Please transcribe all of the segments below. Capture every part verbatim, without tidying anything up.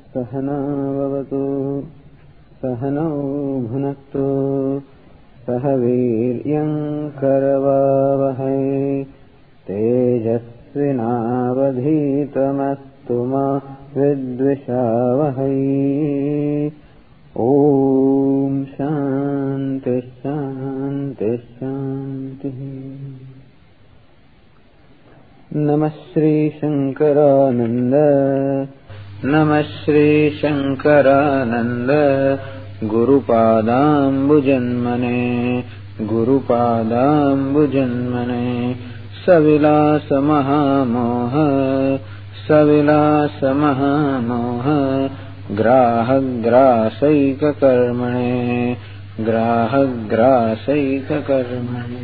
सहना भवतु सहनौ भुनक्तु सह वीर्यं करवावहै तेजस्विनावधीतमस्तु मा विद्विषावहै। ओम शांति शांति शांति। नमः श्री शंकरानंद नमः श्री शंकरानंद गुरुपादाम्बुजन्मने गुरुपादाम्बुजन्मने सविलास महामोह सविलास महामोह ग्राहग्रासैककर्मणे ग्राहग्रासैककर्मणे।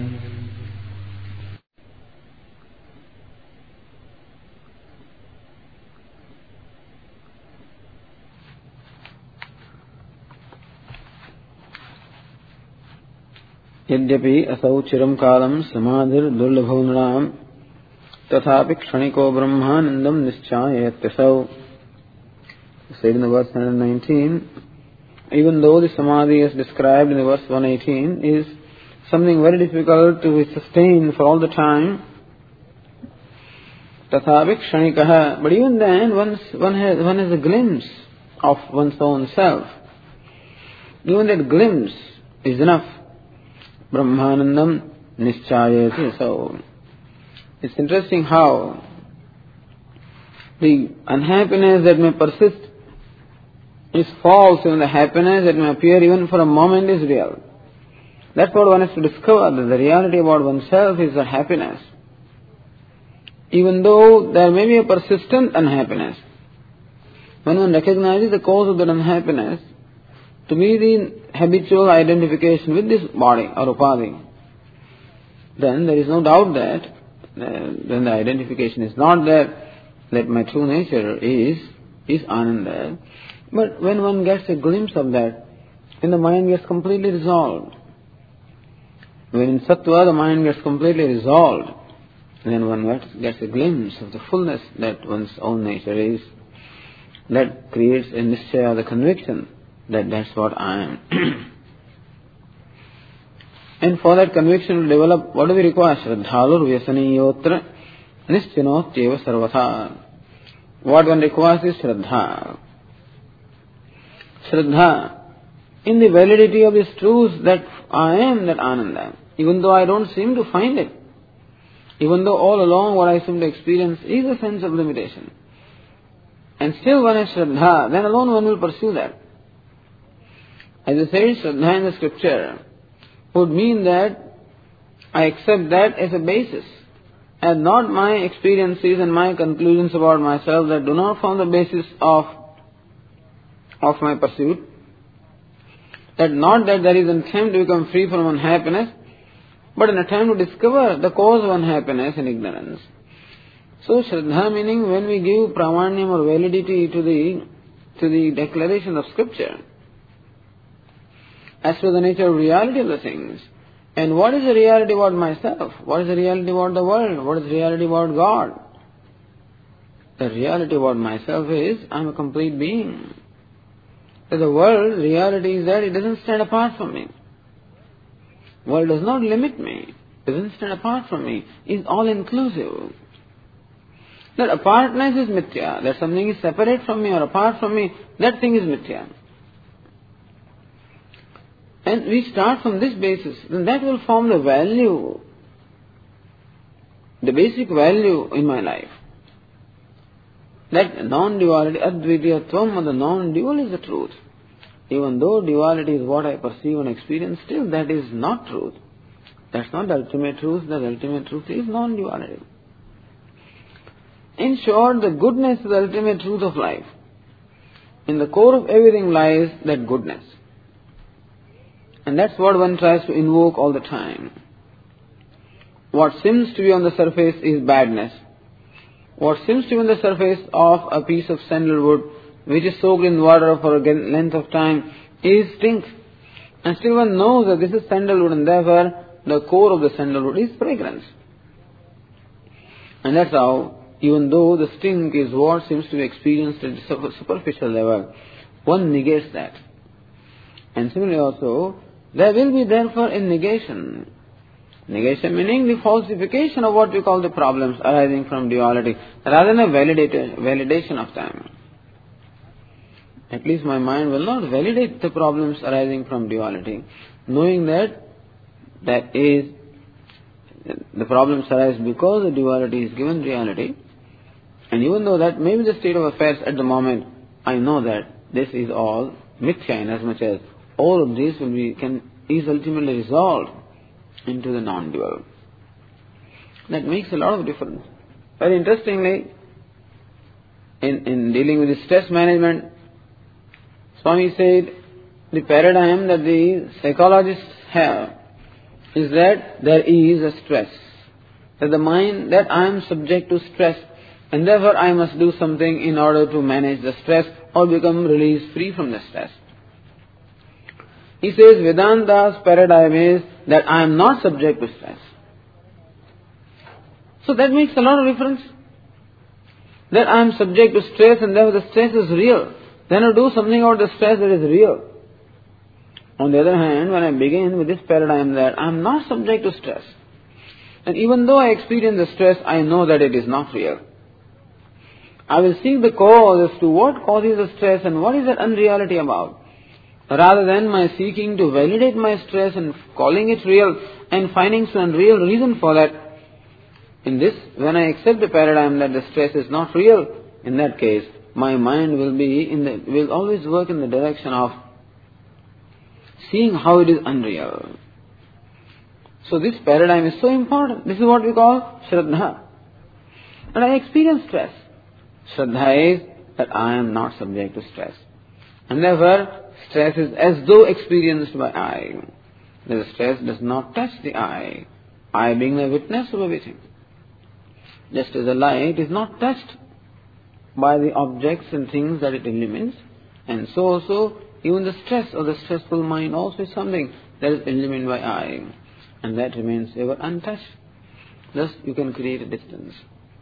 यद्यपि असौ चिरं कालं समाधिर दुर्लभो नृणां तथापि क्षणिको ब्रह्मानन्दं निश्चायत्यसौ। Said in the verse one nineteen, even though the samadhi as described in the verse one eighteen is something very difficult to be sustained for all the time, tathapi kshanikah, but even then one, one, has, one has a glimpse of one's own self. Even that glimpse is enough. Brahmanandam nischayati. So it's interesting how the unhappiness that may persist is false, and the happiness that may appear even for a moment is real. That's what one has to discover, that the reality about oneself is a happiness. Even though there may be a persistent unhappiness, when one recognizes the cause of that unhappiness to be the habitual identification with this body or upadhi, then there is no doubt that uh, then the identification is not there, that my true nature is is Ananda. But when one gets a glimpse of that, then the mind gets completely resolved. When in Sattva the mind gets completely resolved, then one gets, gets a glimpse of the fullness that one's own nature is. That creates a nischaya, the conviction that that's what I am. And for that conviction to develop, what do we require? Shraddhalur vyasaniyotra nischinotyeva sarvatha. What one requires is Shraddha. Shraddha in the validity of this truth that I am that Ananda, even though I don't seem to find it, even though all along what I seem to experience is a sense of limitation, and still one has Shraddha, then alone one will pursue that. As I said, Shraddha in the scripture would mean that I accept that as a basis, and not my experiences and my conclusions about myself that do not form the basis of of my pursuit. That not that there is an attempt to become free from unhappiness, but an attempt to discover the cause of unhappiness and ignorance. So Shraddha meaning when we give pramanyam or validity to the to the declaration of scripture, as to the nature of reality of the things. And what is the reality about myself? What is the reality about the world? What is the reality about God? The reality about myself is I am a complete being. So the world, reality is that it doesn't stand apart from me. World does not limit me. It doesn't stand apart from me. It is all inclusive. That apartness is mithya. That something is separate from me or apart from me, that thing is mithya. And we start from this basis, then that will form the value, the basic value in my life. That non-duality, advidiyatvam, or the non-dual is the truth. Even though duality is what I perceive and experience, still that is not truth. That's not the ultimate truth. The ultimate truth is non-duality. In short, the goodness is the ultimate truth of life. In the core of everything lies that goodness. And that's what one tries to invoke all the time. What seems to be on the surface is badness. What seems to be on the surface of a piece of sandalwood which is soaked in water for a length of time is stink. And still one knows that this is sandalwood, and therefore the core of the sandalwood is fragrance. And that's how even though the stink is what seems to be experienced at the superficial level, one negates that. And similarly also, there will be therefore a negation. Negation meaning the falsification of what we call the problems arising from duality, rather than a validate, validation of them. At least my mind will not validate the problems arising from duality, knowing that that is, the problems arise because the duality is given reality. And even though that may be the state of affairs at the moment, I know that this is all mithya, in as much as all of this will be, can, is ultimately resolved into the non-dual. That makes a lot of difference. Very interestingly, in, in dealing with the stress management, Swami said the paradigm that the psychologists have is that there is a stress. That the mind, that I am subject to stress, and therefore I must do something in order to manage the stress or become released free from the stress. He says Vedanta's paradigm is that I am not subject to stress. So that makes a lot of difference. That I am subject to stress and therefore the stress is real. Then I do something about the stress that is real. On the other hand, when I begin with this paradigm that I am not subject to stress, and even though I experience the stress, I know that it is not real. I will seek the cause as to what causes the stress and what is that unreality about, rather than my seeking to validate my stress and calling it real and finding some real reason for that. In this, when I accept the paradigm that the stress is not real, in that case, my mind will be in the, will always work in the direction of seeing how it is unreal. So this paradigm is so important. This is what we call Shraddha. And I experience stress. Shraddha is that I am not subject to stress. And therefore, stress is as though experienced by I. The stress does not touch the I. I being the witness of everything. Just as the light is not touched by the objects and things that it illumines, and so also even the stress or the stressful mind also is something that is illumined by I, and that remains ever untouched. Thus you can create a distance.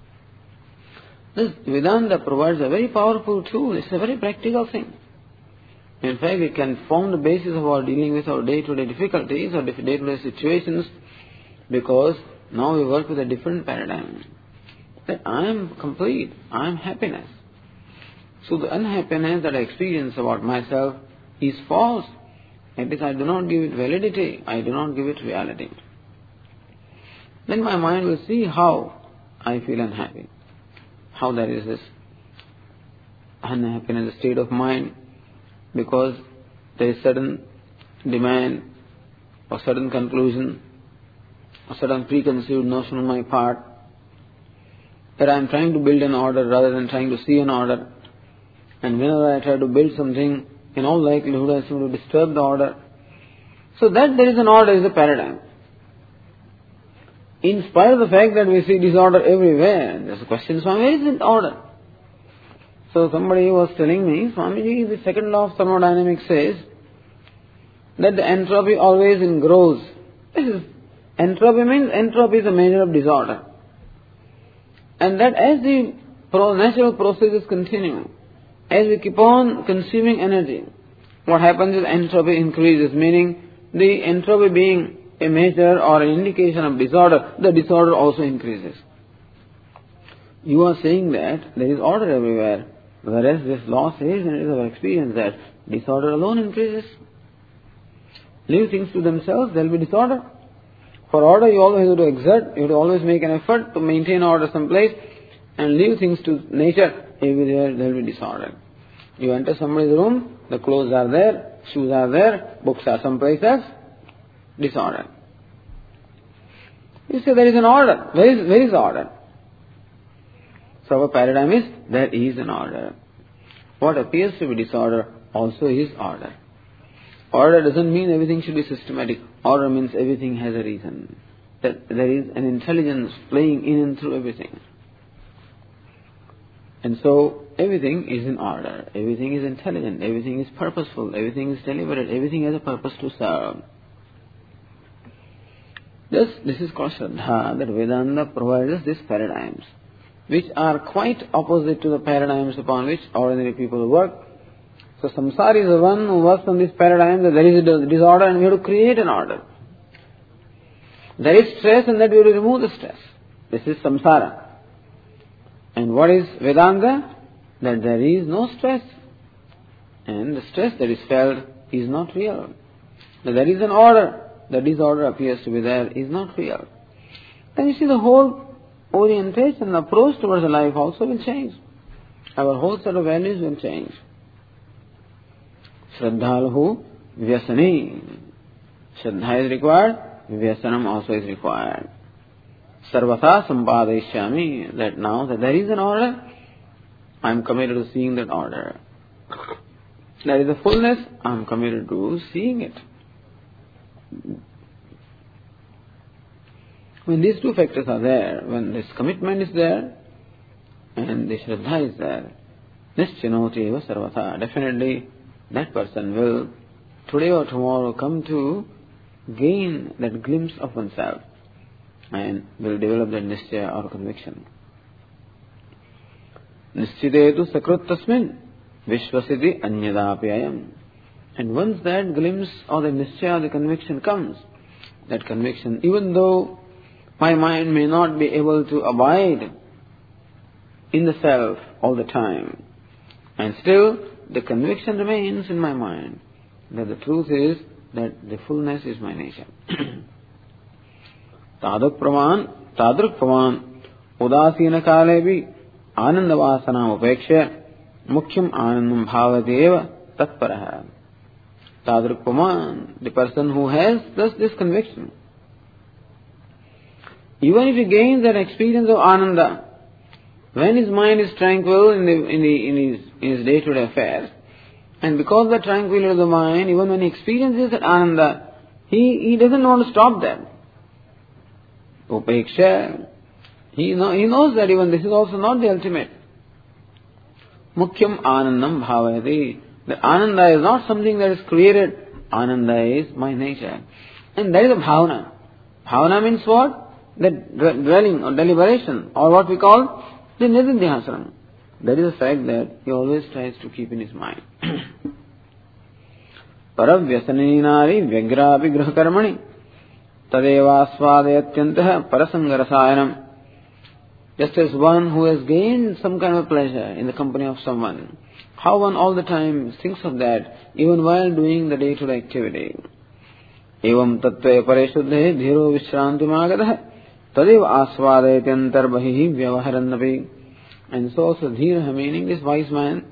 This Vedanta provides a very powerful tool. It's a very practical thing. In fact, it can form the basis of our dealing with our day-to-day difficulties or day-to-day situations, because now we work with a different paradigm. That I am complete, I am happiness. So the unhappiness that I experience about myself is false. That is, I do not give it validity, I do not give it reality. Then my mind will see how I feel unhappy. How there is this unhappiness, state of mind, because there is sudden demand or sudden conclusion or sudden preconceived notion on my part that I am trying to build an order rather than trying to see an order. And whenever I try to build something, in all likelihood I seem to disturb the order. So that there is an order is a paradigm. In spite of the fact that we see disorder everywhere, there's a question, Swami, where is the order? So somebody was telling me, Swamiji, the second law of thermodynamics says that the entropy always grows. This is, entropy means entropy is a measure of disorder. And that as the pro- natural processes continue, as we keep on consuming energy, what happens is entropy increases, meaning the entropy being a measure or an indication of disorder, the disorder also increases. You are saying that there is order everywhere, whereas this law says, and it is our experience, that disorder alone increases. Leave things to themselves, there will be disorder. For order, you always have to exert, you have to always make an effort to maintain order someplace, and leave things to nature, everywhere there will be disorder. You enter somebody's room, the clothes are there, shoes are there, books are someplace else, disorder. You say there is an order. Where is, where is order? So our paradigm is, there is an order. What appears to be disorder also is order. Order doesn't mean everything should be systematic. Order means everything has a reason. That there is an intelligence playing in and through everything. And so everything is in order. Everything is intelligent. Everything is purposeful. Everything is deliberate. Everything has a purpose to serve. Thus, this is called Shraddha, that Vedanta provides us these paradigms. which are quite opposite to the paradigms upon which ordinary people work. So samsara is the one who works on this paradigm that there is a disorder and we have to create an order. There is stress and that we have to remove the stress. This is samsara. And what is Vedanta? That there is no stress. And the stress that is felt is not real. That there is an order. The disorder appears to be there is not real. Then you see the whole orientation, approach towards the life also will change. Our whole set of values will change. Shraddhalahu vyasani. Shraddha is required, vyasanam also is required. Sarvata sampadayishyami. That now that there is an order, I am committed to seeing that order. There is a fullness, I am committed to seeing it. When these two factors are there, when this commitment is there, and the Shraddha is there, nischinoti eva sarvata, definitely that person will, today or tomorrow, come to gain that glimpse of oneself, and will develop that nischaya or conviction. Nischitetu sakrut tasmin, vishvasiti anyadapi ayam. And once that glimpse or the nischaya, the conviction comes, that conviction, even though my mind may not be able to abide in the self all the time, and still the conviction remains in my mind that the truth is that the fullness is my nature. Taduk praman, tadruk praman, udasina kalebi, anandavasanam upeksha, mukhyam anandam bhavadeva tatparaha. Tadruk praman, the person who has thus this conviction, even if he gains that experience of ananda, when his mind is tranquil in, the, in, the, in his in his day-to-day affairs, and because of the tranquility of the mind, even when he experiences that ananda, he, he doesn't want to stop there. Upeksha, he, know, he knows that even this is also not the ultimate. Mukhyam anandam bhavayati. The ananda is not something that is created. Ananda is my nature. And that is a bhavana. Bhavana means what? That dwelling or deliberation, or what we call the nididhyasana. That is a fact that he always tries to keep in his mind. Paravyasaninari vyagrapi grahakarmani tadeva swadayatyantaha parasangarasayanam. Just as one who has gained some kind of pleasure in the company of someone, how one all the time thinks of that even while doing the day-to-day activity. Evam tattve pareshuddhe dhiro vishranti magadaha tadeva aswadayatyantar bahihi vyavaharannapi. And so also dhiraha, meaning this wise man,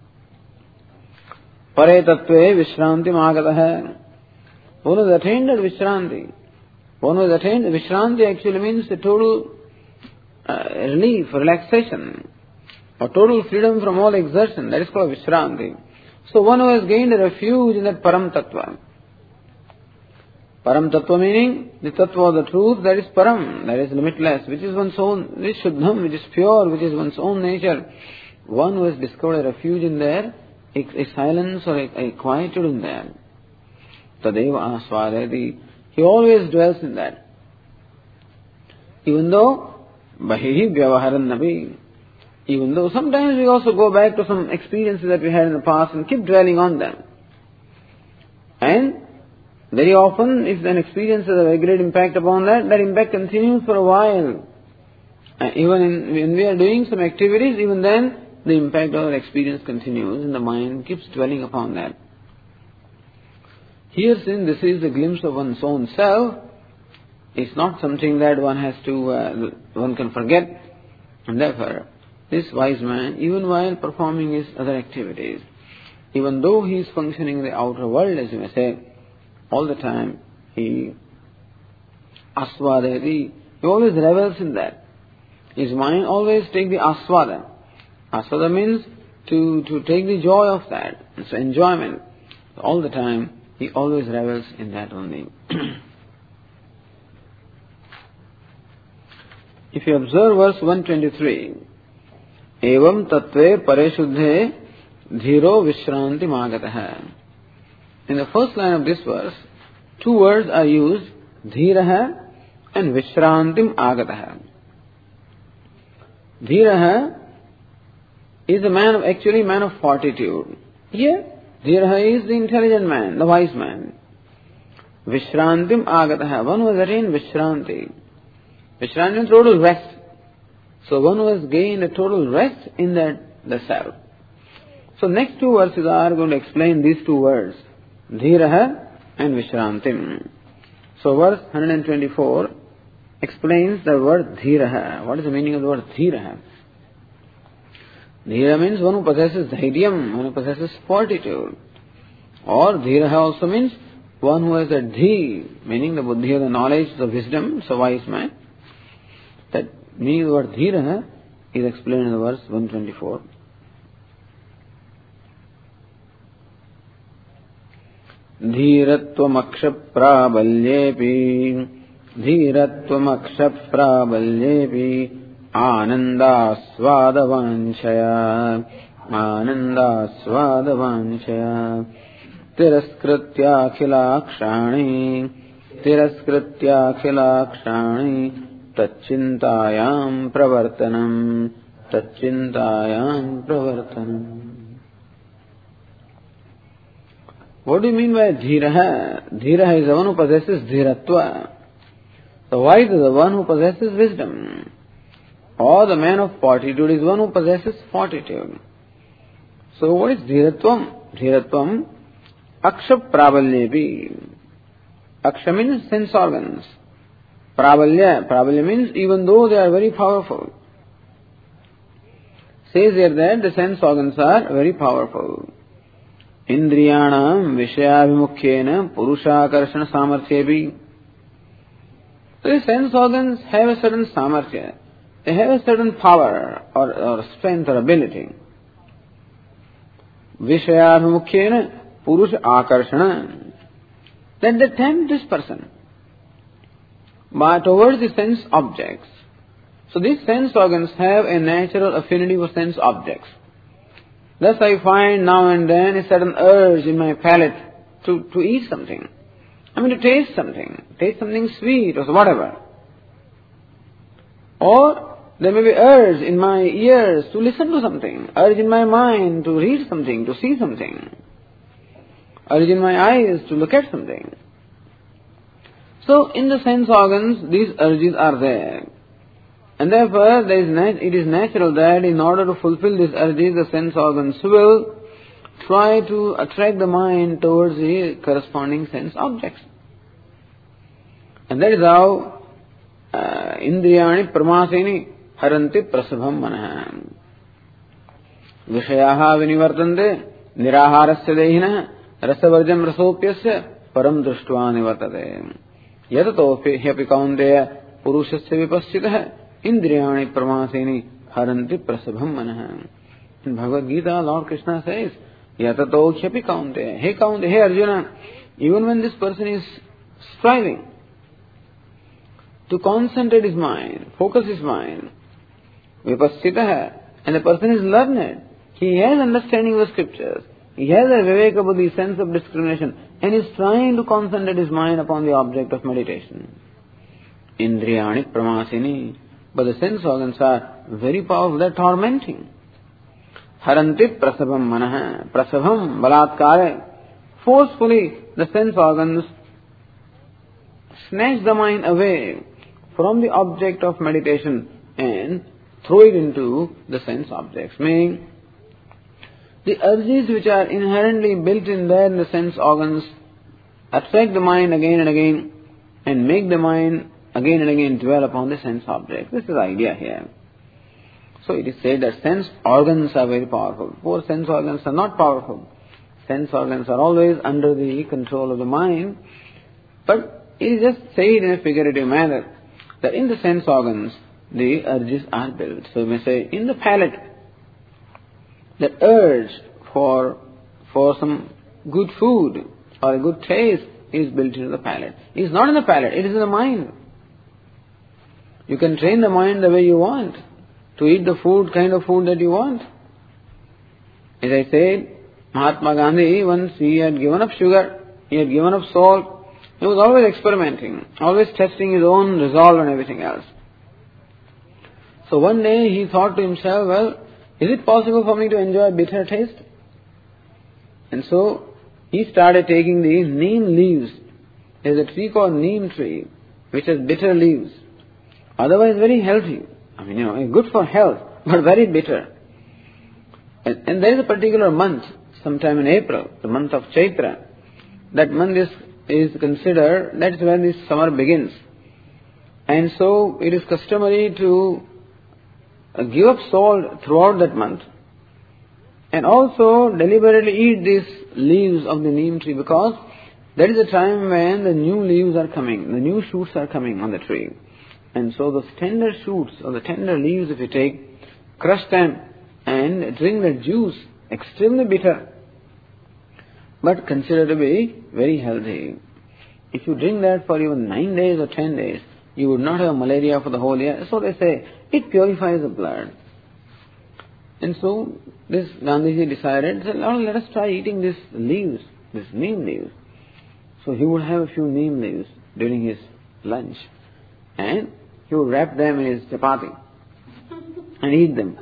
pare tattve vishranti magadaha. One who has attained that vishranti. One who has attained vishranti actually means the total uh, relief, relaxation, or total freedom from all exertion. That is called vishranti. So one who has gained a refuge in that param tattva. Param tattva meaning the tattva of the truth that is param, that is limitless, which is one's own, which is shuddham, which is pure, which is one's own nature. One who has discovered a refuge in there, a, a silence or a, a quietude in there. Tadeva aswadayati. He always dwells in that. Even though bahihi vyavaharan nabi. Even though sometimes we also go back to some experiences that we had in the past and keep dwelling on them. And very often, if an experience has a very great impact upon that, that impact continues for a while. And even in, when we are doing some activities, even then, the impact of our experience continues and the mind keeps dwelling upon that. Here, since this is a glimpse of one's own self, it's not something that one has to, uh, one can forget. And therefore, this wise man, even while performing his other activities, even though he is functioning in the outer world, as you may say, all the time, he aswadayati, he always revels in that. His mind always takes the aswada. Aswada means to, to take the joy of that. It's enjoyment. All the time, he always revels in that only. If you observe verse one twenty-three, evam tattve pareshuddhe dhiro vishranti magataha. In the first line of this verse, two words are used, dhiraha and vishrantim agataha. Dhiraha is a man of, actually man of fortitude. Here, Dhiraha is the intelligent man, the wise man. Vishrantim agataha, one who has attained Vishranti. Vishranti means total rest. So one who has gained a total rest in that, the self. So next two verses are going to explain these two words, Dhiraha and Vishrantim. So verse one twenty-four explains the word Dhiraha. What is the meaning of the word Dhiraha? Dhira means one who possesses dhairyam, one who possesses fortitude. Or Dhiraha also means one who has a dhi, meaning the buddhi or the knowledge, the wisdom, so wise man. That meaning of the word Dhiraha is explained in the verse one twenty-four. Dhiratvamakshaprabalyepi Dhiratvamakshaprabalyepi Anandasvadavanchaya Anandasvadavanchaya Tiraskrityakshilakshani Tiraskrityakshilakshani Tachintayam pravartanam Tachintayam pravartanam. What do you mean by dhiraha? Dhiraha is the one who possesses dhiratva. The wise is the one who possesses wisdom. Or the man of fortitude is one who possesses fortitude. So what is dhiratvam? Dhiratvam aksha prabalyepi. Aksha means sense organs. Prabalya. Prabalya means even though they are very powerful. Says here that the sense organs are very powerful. Indriyanam vishayabhimukhyena purushakarshana samarthyepi. So the sense organs have a certain samarthya. They have a certain power or, or strength or ability. Vishayabhimukhyena purusha akarshana. That they tempt this person by towards the sense objects. So these sense organs have a natural affinity for sense objects. Thus I find now and then a certain urge in my palate to, to eat something. I mean to taste something. Taste something sweet or whatever. Or there may be urge in my ears to listen to something. Urge in my mind to read something, to see something. Urge in my eyes to look at something. So in the sense organs, these urges are there. And therefore, there is nat- it is natural that in order to fulfill these urges, the sense organs will try to attract the mind towards the corresponding sense objects. And that is how uh, Indriyani Pramasini Haranti Prasabham Manaha Vishayaha Vinivartante Niraharasya Dehina Rasavarjam Rasopyasya Param Drushtva Nivartate Yatato Hyapi Kaunteya Purushasya Vipaschitaha Indriyani Pramasini Haranti Prasabham Manaha. In Bhagavad Gita, Lord Krishna says, Yatato Hyapi Kaunteya. Hey Kaunteya, hey Arjuna, even when this person is striving to concentrate his mind, focus his mind, Vipaschitaha, and the person is learned, he has understanding of the scriptures, he has a viveka buddhi, sense of discrimination, and is trying to concentrate his mind upon the object of meditation. Indriyani Pramasini. But the sense organs are very powerful, they are tormenting. Haranti prasabham manaha. Prasabham balatkare. Forcefully the sense organs snatch the mind away from the object of meditation and throw it into the sense objects. Meaning, the urges which are inherently built in there in the sense organs attract the mind again and again and make the mind again and again dwell upon the sense object. This is the idea here. So it is said that sense organs are very powerful. Poor sense organs are not powerful. Sense organs are always under the control of the mind. But it is just said in a figurative manner that in the sense organs the urges are built. So we may say in the palate, that urge for for some good food or a good taste is built into the palate. It is not in the palate, it is in the mind. You can train the mind the way you want to eat the food, kind of food that you want. As I said, Mahatma Gandhi, once he had given up sugar, he had given up salt, he was always experimenting, always testing his own resolve and everything else. So one day he thought to himself, well, is it possible for me to enjoy bitter taste? And so he started taking these neem leaves. There is a tree called neem tree, which has bitter leaves. Otherwise very healthy. I mean, you know, good for health, but very bitter. And, and there is a particular month, sometime in April, the month of Chaitra. That month is, is considered, that's when this summer begins. And so it is customary to uh, give up salt throughout that month. And also deliberately eat these leaves of the neem tree, because that is the time when the new leaves are coming, the new shoots are coming on the tree. And so those tender shoots or the tender leaves, if you take, crush them and drink the juice, extremely bitter, but considered to be very healthy. If you drink that for even nine days or ten days, you would not have malaria for the whole year. So they say, it purifies the blood. And so this Gandhiji decided, said, oh, let us try eating these leaves, these neem leaves. So he would have a few neem leaves during his lunch. And he would wrap them in his chapati and eat them.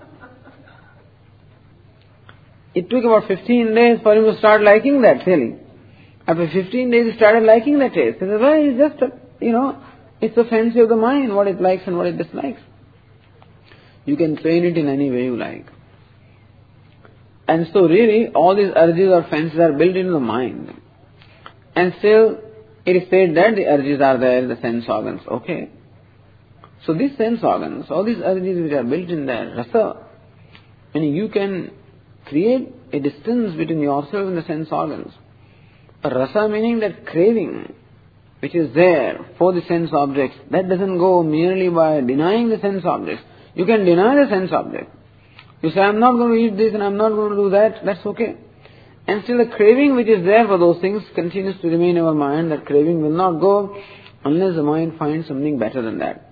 It took about fifteen days for him to start liking that, really. After fifteen days he started liking the taste. He said, well, it's just, a, you know, it's the fancy of the mind, what it likes and what it dislikes. You can train it in any way you like. And so really, all these urges or fancies are built into the mind. And still, it is said that the urges are there in the sense organs. Okay. So these sense organs, all these urges which are built in there, rasa, meaning you can create a distance between yourself and the sense organs. A rasa meaning that craving which is there for the sense objects, that doesn't go merely by denying the sense objects. You can deny the sense object. You say, I'm not going to eat this and I'm not going to do that, that's okay. And still the craving which is there for those things continues to remain in our mind. That craving will not go unless the mind finds something better than that.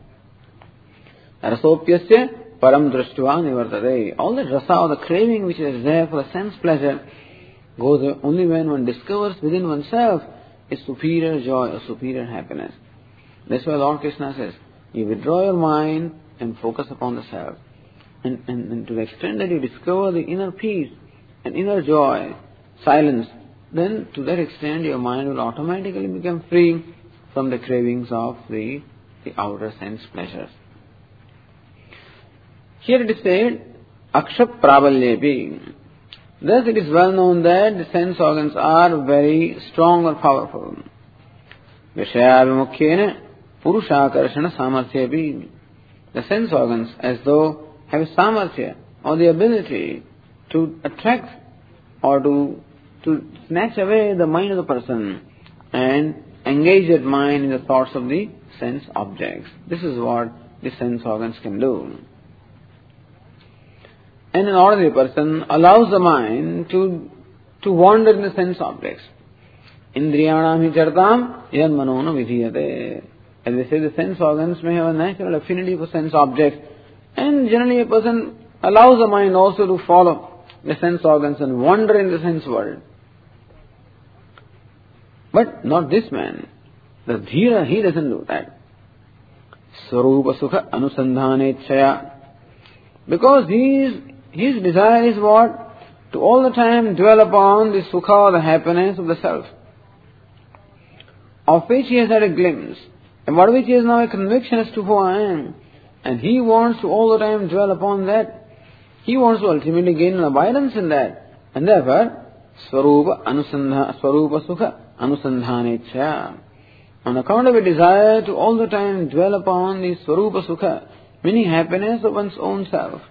Rasopyasya param drashtva nivartate. All that rasa, or the craving which is there for the sense pleasure, goes away only when one discovers within oneself a superior joy, a superior happiness. That's why Lord Krishna says, you withdraw your mind and focus upon the self. And, and, and to the extent that you discover the inner peace and inner joy, silence, then to that extent your mind will automatically become free from the cravings of the, the outer sense pleasures. Here it is said, Akshap Prabalyepi. Thus it is well known that the sense organs are very strong or powerful. Vishayabhimukhyena Purushakarshana Samarthyapi. The sense organs, as though, have samarthya, or the ability to attract or to, to snatch away the mind of the person and engage that mind in the thoughts of the sense objects. This is what the sense organs can do. And an ordinary person allows the mind to, to wander in the sense objects. Indriyanam hi chartam yan manona vidhiyate. As they say, the sense organs may have a natural affinity for sense objects, and generally a person allows the mind also to follow the sense organs and wander in the sense world. But not this man. The dhira, he doesn't do that. Swarupa sukha anusandhanechaya. Because his, his desire is what? To all the time dwell upon the sukha, or the happiness of the self, of which he has had a glimpse, and what which he has now a conviction as to who I am. And he wants to all the time dwell upon that. He wants to ultimately gain an abidance in that. And therefore, Swarupa Anusandha, Swarupa Sukha Anusandhanechya. On account of a desire to all the time dwell upon the Swarupa Sukha, meaning happiness of one's own self.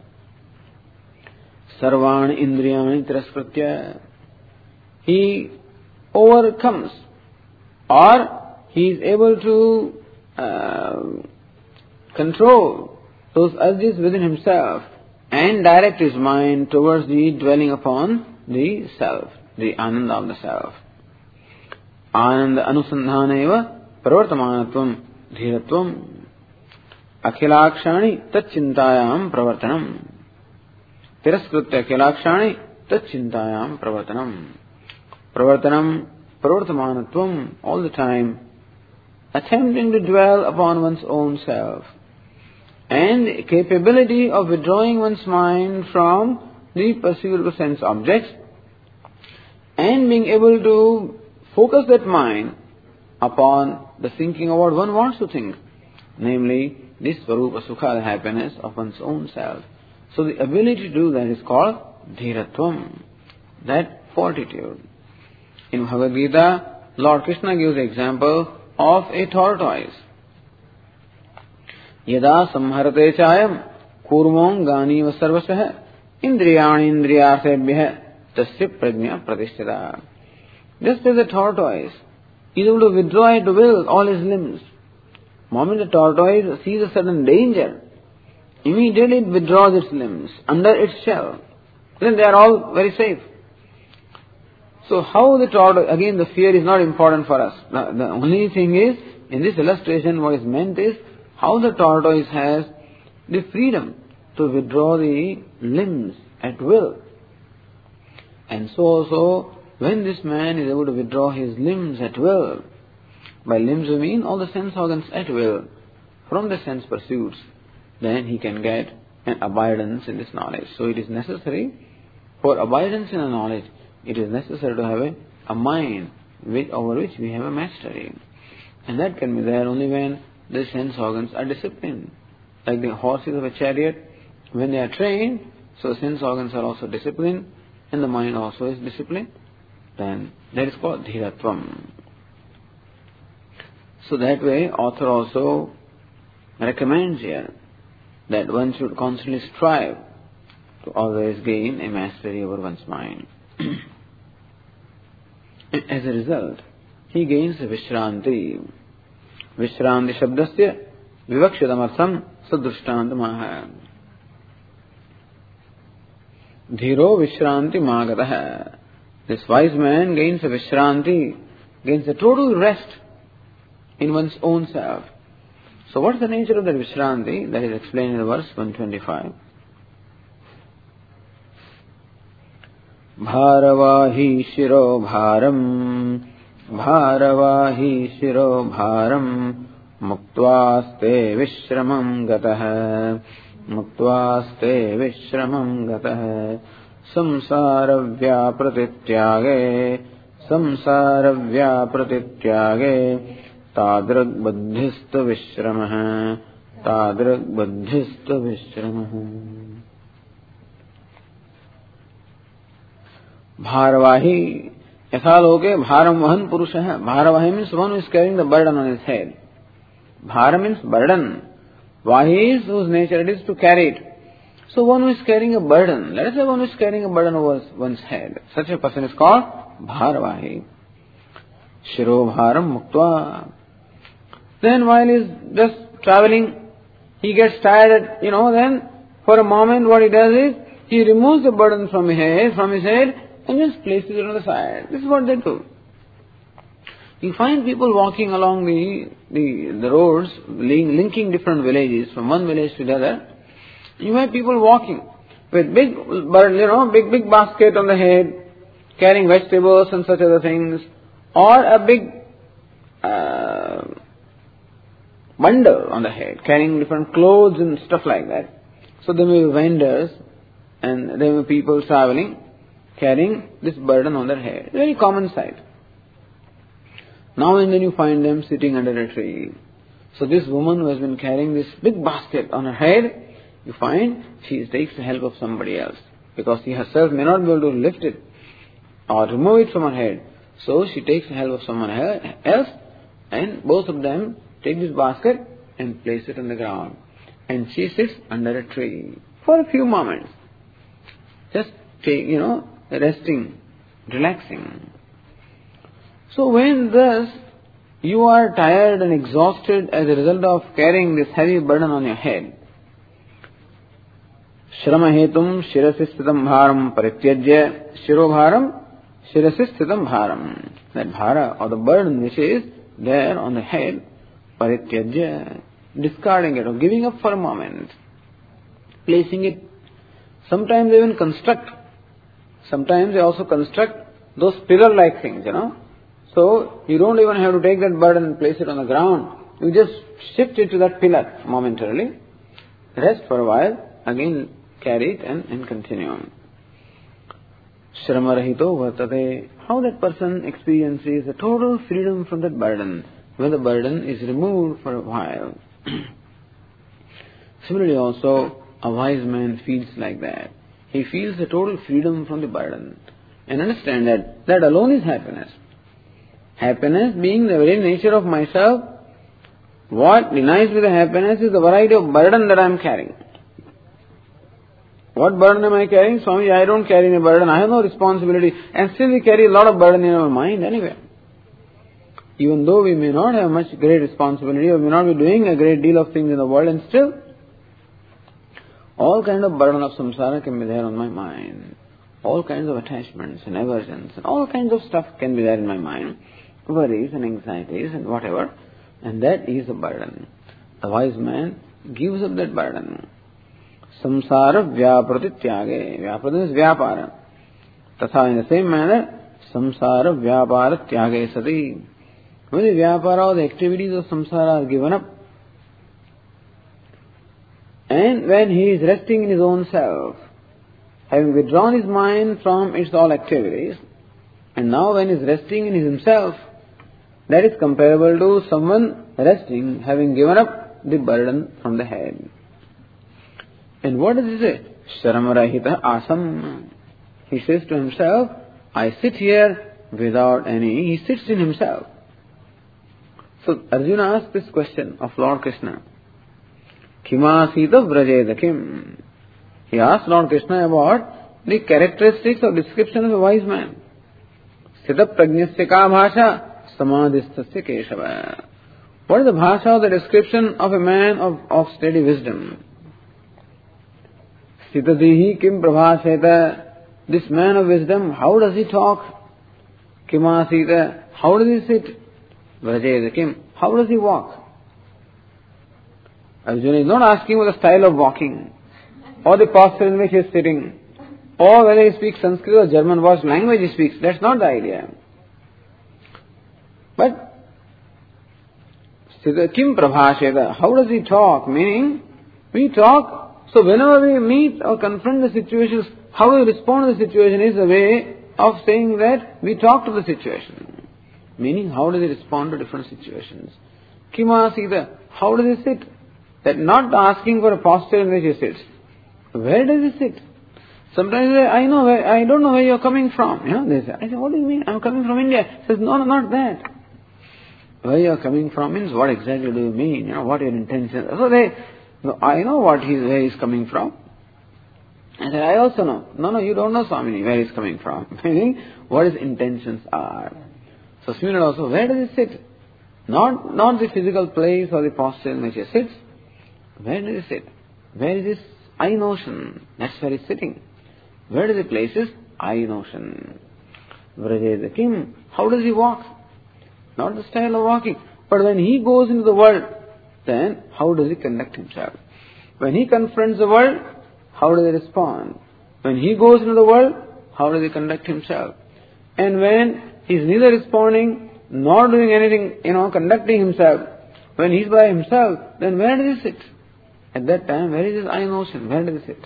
Sarvani Indriyani Tiraskritya. He overcomes, or he is able to uh, control those urges within himself and direct his mind towards the dwelling upon the self, the ananda of the self. Ananda anusandhaneva pravartamanatvam dhiratvam akhilakshani tatchintayam pravartanam. Tiraskritya akhilakshani tatchintayam pravartanam. Pravartanam, pravartamanatvam, all the time attempting to dwell upon one's own self. and capability of withdrawing one's mind from the perceivable sense objects and being able to focus that mind upon the thinking of what one wants to think, namely this Swarupa Sukha, the happiness of one's own self. So the ability to do that is called Dhiratvam, that fortitude. In Bhagavad Gita, Lord Krishna gives the example of a tortoise. Yada samharate chayam kurmong ganiva sarvasah indriyani indriyasebhyah tasya prajna pratishtita. Just as a tortoise is able to withdraw at will all his limbs. The moment the tortoise sees a sudden danger, immediately it withdraws its limbs under its shell. Then they are all very safe. So how the tortoise, again the fear is not important for us. The, the only thing is, in this illustration what is meant is how the tortoise has the freedom to withdraw the limbs at will. And so also, when this man is able to withdraw his limbs at will, by limbs we mean all the sense organs at will, from the sense pursuits, then he can get an abidance in this knowledge. So it is necessary, for abidance in a knowledge, it is necessary to have a, a mind which, over which we have a mastery. And that can be there only when the sense organs are disciplined. Like the horses of a chariot, when they are trained, so sense organs are also disciplined, and the mind also is disciplined, then that is called Dhiratvam. So that way, author also recommends here that one should constantly strive to always gain a mastery over one's mind. And as a result, he gains a Vishranti. Vishranti Shabdasya Vivakshadamartham Sadrushtantamah. Dhiro Vishranti Magataha. This wise man gains a Vishranti, gains a total rest in one's own self. So what is the nature of that Vishranti? That is explained in verse one twenty-five. Bharavahi shiro bharam Bharavahi shiro bharam Muktvaste vishramam gatah Muktvaste vishramam gatah Samsara vyapratittyage Samsara vyapratittyage Tadrag buddhista vishramah Tadrag buddhista vishramah. Bharavahi, yasaloke bharam vahan purusha. Bharavahi means one who is carrying the burden on his head. Bhara means burden. Vahi is whose nature it is to carry it. So one who is carrying a burden, let us say one who is carrying a burden over one's head, such a person is called Bharavahi. Shiro bharam muktva. Then while he is just traveling, he gets tired, you know, then for a moment what he does is, he removes the burden from his head, from his head, and just places it on the side. This is what they do. You find people walking along the the, the roads, link, linking different villages from one village to the other. You have people walking with big, you know, big big basket on the head, carrying vegetables and such other things, or a big uh, bundle on the head, carrying different clothes and stuff like that. So there may be vendors, and there may be people traveling, carrying this burden on their head. Very common sight. Now and then you find them sitting under a tree. So this woman who has been carrying this big basket on her head, you find she takes the help of somebody else, because she herself may not be able to lift it or remove it from her head. So she takes the help of someone else, and both of them take this basket and place it on the ground. And she sits under a tree for a few moments, just take, you know, resting, relaxing. So when thus you are tired and exhausted as a result of carrying this heavy burden on your head, Shramahetum shirasisthitam bharam parityajya shirobharam shirasisthitam bharam. That bhara or the burden which is there on the head, parityajya, discarding it or giving up for a moment, placing it. Sometimes they even construct, sometimes they also construct those pillar-like things, you know. So you don't even have to take that burden and place it on the ground. You just shift it to that pillar momentarily, rest for a while, again carry it and, and continue. Shramarahito vartate. How that person experiences a total freedom from that burden, when the burden is removed for a while. Similarly also, a wise man feels like that. He feels a total freedom from the burden. And understand that that alone is happiness. Happiness being the very nature of myself, what denies me the happiness is the variety of burden that I am carrying. What burden am I carrying? Swami, I don't carry any burden. I have no responsibility. And still we carry a lot of burden in our mind anyway. Even though we may not have much great responsibility or may not be doing a great deal of things in the world, and still all kinds of burden of samsara can be there on my mind. All kinds of attachments and aversions and all kinds of stuff can be there in my mind. Worries and anxieties and whatever. And that is a burden. The wise man gives up that burden. Samsara vyaprati tyage. Vyaprati is vyapara. Tatha in the same manner, samsara vyapara tyage sati. When the vyapara or the activities of samsara are given up, and when he is resting in his own self, having withdrawn his mind from its all activities, and now when he is resting in himself, that is comparable to someone resting, having given up the burden from the head. And what does he say? Shramarahita asam. He says to himself, I sit here without any. He sits in himself. So Arjuna asked this question of Lord Krishna. Kimasita vrajeda kim. He asked Lord Krishna about the characteristics or description of a wise man. Sthita prajnasya ka bhasha samadhistasya keshava. What is the bhasha or the description of a man of, of steady wisdom? Sthitadihi kim prabhaseta. This man of wisdom, how does he talk? Kimasita. How does he sit? Vrajeda kim. How does he walk? Arjuna is not asking for the style of walking, or the posture in which he is sitting, or whether he speaks Sanskrit or German, what language he speaks. That's not the idea. But, Kim Prabhasheda, how does he talk? Meaning, we talk, so whenever we meet or confront the situations, how we respond to the situation is a way of saying that we talk to the situation. Meaning, how does he respond to different situations? Kimasida, how does he sit? That not asking for a posture in which he sits. Where does he sit? Sometimes they say, I know where, I don't know where you're coming from. You know, they say, I say, what do you mean? I'm coming from India. He says, no, no, not that. Where you're coming from means what exactly do you mean? You know, what your intention? So they, no, I know what he's, where he's coming from. I said, I also know. No, no, you don't know, Swamini, where he's coming from. Meaning, what his intentions are. So similarly also, where does he sit? Not, not the physical place or the posture in which he sits. Where does he sit? Where is his I notion? That's where he's sitting. Where does he place his I notion? Vrajeda kim. How does he walk? Not the style of walking. But when he goes into the world, then how does he conduct himself? When he confronts the world, how does he respond? When he goes into the world, how does he conduct himself? And when he's neither responding nor doing anything, you know, conducting himself, when he's by himself, then where does he sit? At that time, where is his I notion? Where does he sit?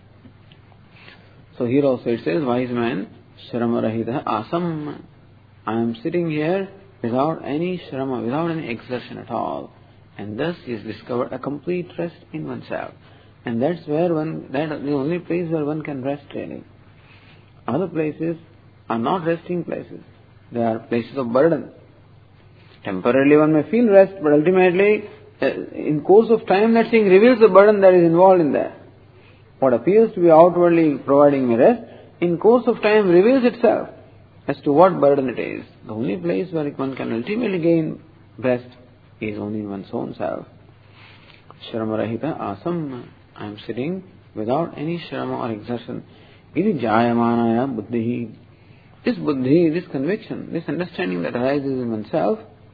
So here also it says, wise man, shramarahita asam. I am sitting here without any shrama, without any exertion at all. And thus he has discovered a complete rest in oneself. And that's where one, that the only place where one can rest really. Other places are not resting places. They are places of burden. Temporarily one may feel rest, but ultimately, in course of time, that thing reveals the burden that is involved in that. What appears to be outwardly providing me rest, in course of time reveals itself as to what burden it is. The only place where one can ultimately gain rest is only in one's own self. Shramarahita asam. I am sitting without any shrama or exertion. Iti jayamanaya buddhi. This buddhi, this conviction, this understanding that arises in oneself,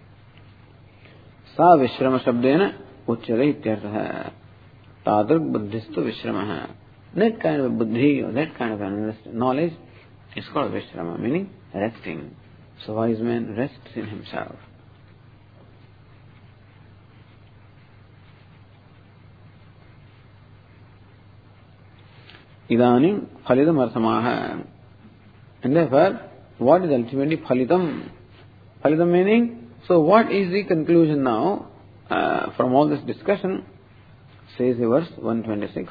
sa vishrama shabdena uchyate ityartha. Tadrak buddhistu vishramaha. That kind of a buddhi or that kind of knowledge is called vishrama, meaning resting. So wise man rests in himself. idanim phalidam arsamaha. And therefore, what is ultimately phalitam? Phalitam meaning, so what is the conclusion now uh, from all this discussion? Says the verse one twenty-six.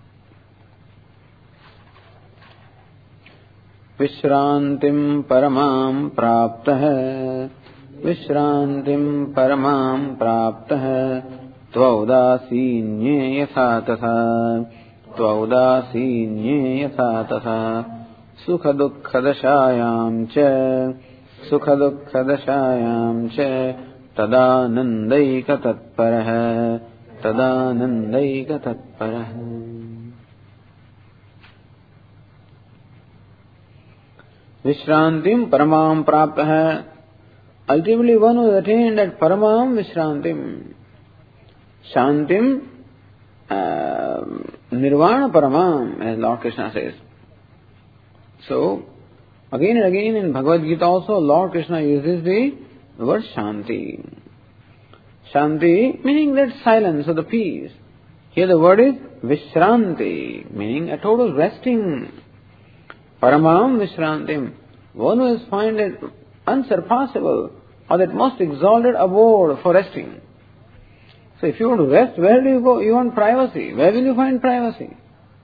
Vishrantim paramam praptah Vishrantim paramam praptah Tvaudasinye yathatasa Tvaudasinye yathatasa Sukhadukhadashayam cha Sukhadukhadashayam cha Tadanandaika tatparah Tadanandaika tatparah. Vishrantim paramam praptah. Ultimately one who has attained that paramam vishrantim. Shantim uh, nirvana paramam, as Lord Krishna says. So, again and again in Bhagavad Gita also Lord Krishna uses the word shanti. Shanti meaning that silence or the peace. Here the word is vishranti, meaning a total resting. Paramam Vishrantim, one who has found it unsurpassable or that most exalted abode for resting. So if you want to rest, where do you go? You want privacy. Where will you find privacy?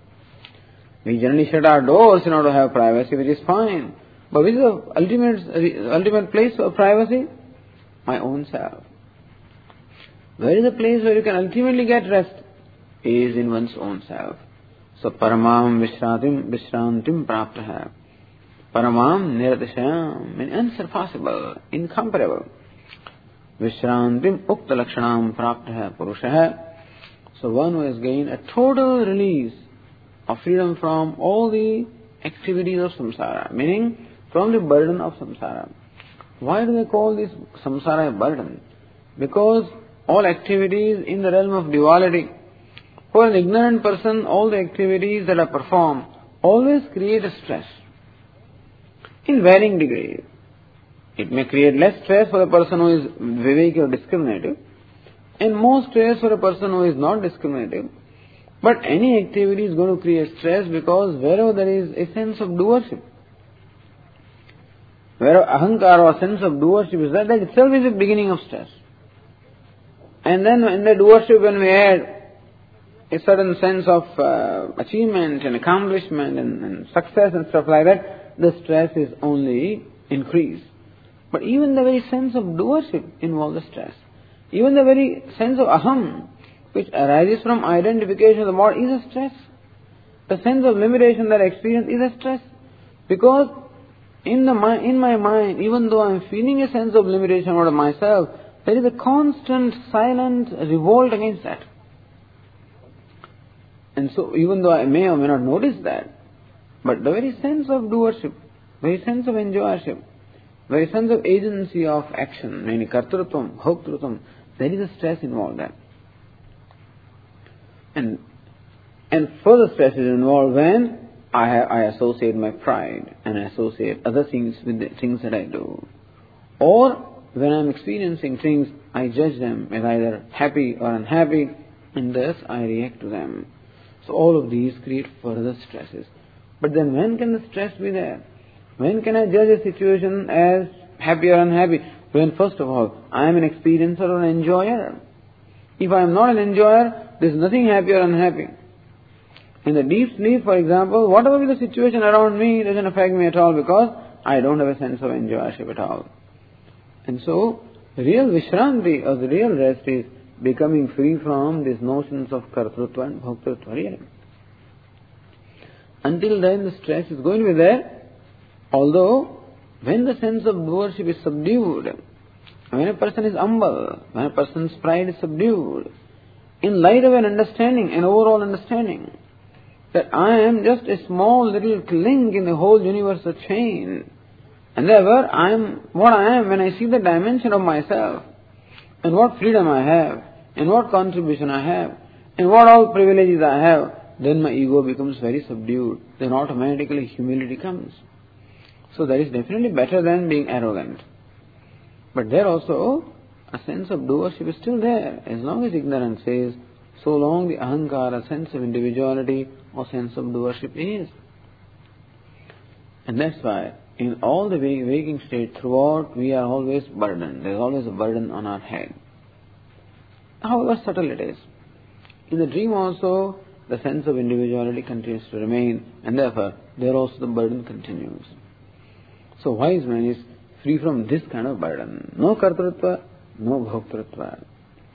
We generally shut our doors in order to have privacy, which is fine. But which is the ultimate, ultimate place of privacy? My own self. Where is the place where you can ultimately get rest? Is in one's own self. So paramam vishrantim vishrantim praptah. Paramam niratishayam, meaning unsurpassable, incomparable. Vishrantim ukta lakshanam praptah purushah. So one who has gained a total release of freedom from all the activities of samsara, meaning from the burden of samsara. Why do they call this samsara a burden? Because all activities in the realm of duality, for an ignorant person, all the activities that are performed always create a stress in varying degrees. It may create less stress for a person who is viveki or discriminative, and more stress for a person who is not discriminative. But any activity is going to create stress because wherever there is a sense of doership, wherever ahankara or sense of doership is there, that itself is the beginning of stress. And then in the doership, when we add a certain sense of uh, achievement and accomplishment and, and success and stuff like that, the stress is only increased. But even the very sense of doership involves the stress. Even the very sense of aham, which arises from identification of the body, is a stress. The sense of limitation that I experience is a stress. Because in the in my mind, even though I am feeling a sense of limitation out of myself, there is a constant, silent revolt against that. And so, even though I may or may not notice that, but the very sense of doership, very sense of enjoyership, very sense of agency of action, meaning kartrutvam, bhoktrutvam, there is a stress involved there. And and further stress is involved when I have, I associate my pride and I associate other things with the things that I do. Or when I am experiencing things, I judge them as either happy or unhappy, and thus I react to them. So all of these create further stresses. But then when can the stress be there? When can I judge a situation as happy or unhappy? When first of all, I am an experiencer or an enjoyer. If I am not an enjoyer, there is nothing happy or unhappy. In the deep sleep, for example, whatever be the situation around me, it doesn't affect me at all because I don't have a sense of enjoyership at all. And so, real Vishranti or the real rest is becoming free from these notions of kartrutva and bhoktrutva really. Until then the stress is going to be there, although when the sense of doership is subdued, when a person is humble, when a person's pride is subdued, in light of an understanding, an overall understanding, that I am just a small little link in the whole universal chain, and therefore I am what I am when I see the dimension of myself, and what freedom I have, and what contribution I have, and what all privileges I have, then my ego becomes very subdued. Then automatically humility comes. So that is definitely better than being arrogant. But there also, a sense of doership is still there. As long as ignorance says, so long the ahankara, sense of individuality, or sense of doership is. And that's why in all the waking state throughout we are always burdened. There is always a burden on our head. However subtle it is. In the dream also the sense of individuality continues to remain, and therefore there also the burden continues. So wise man is free from this kind of burden. No kartrutva, no bhoktrutva.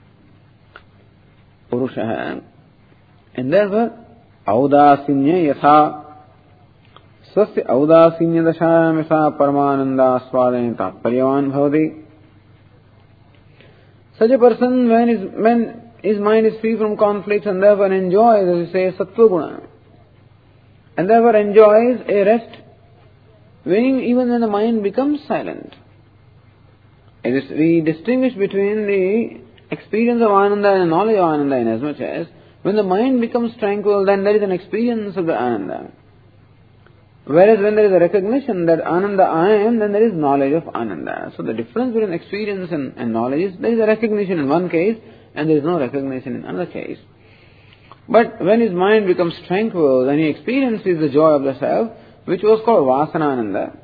Purusha. And therefore, audasinya yatha swasya audasinya dashayam yatha paramananda swadane tatparyavan bhavati. Such a person, when his, when his mind is free from conflicts and therefore enjoys, as we say, sattva guna, and therefore enjoys a rest when, even when the mind becomes silent. It is, we distinguish between the experience of Ananda and the knowledge of Ananda in as much as when the mind becomes tranquil, then there is an experience of the Ananda. Whereas when there is a recognition that Ananda I am, then there is knowledge of Ananda. So the difference between experience and, and knowledge is there is a recognition in one case and there is no recognition in another case. But when his mind becomes tranquil, then he experiences the joy of the self, which was called Vasanananda.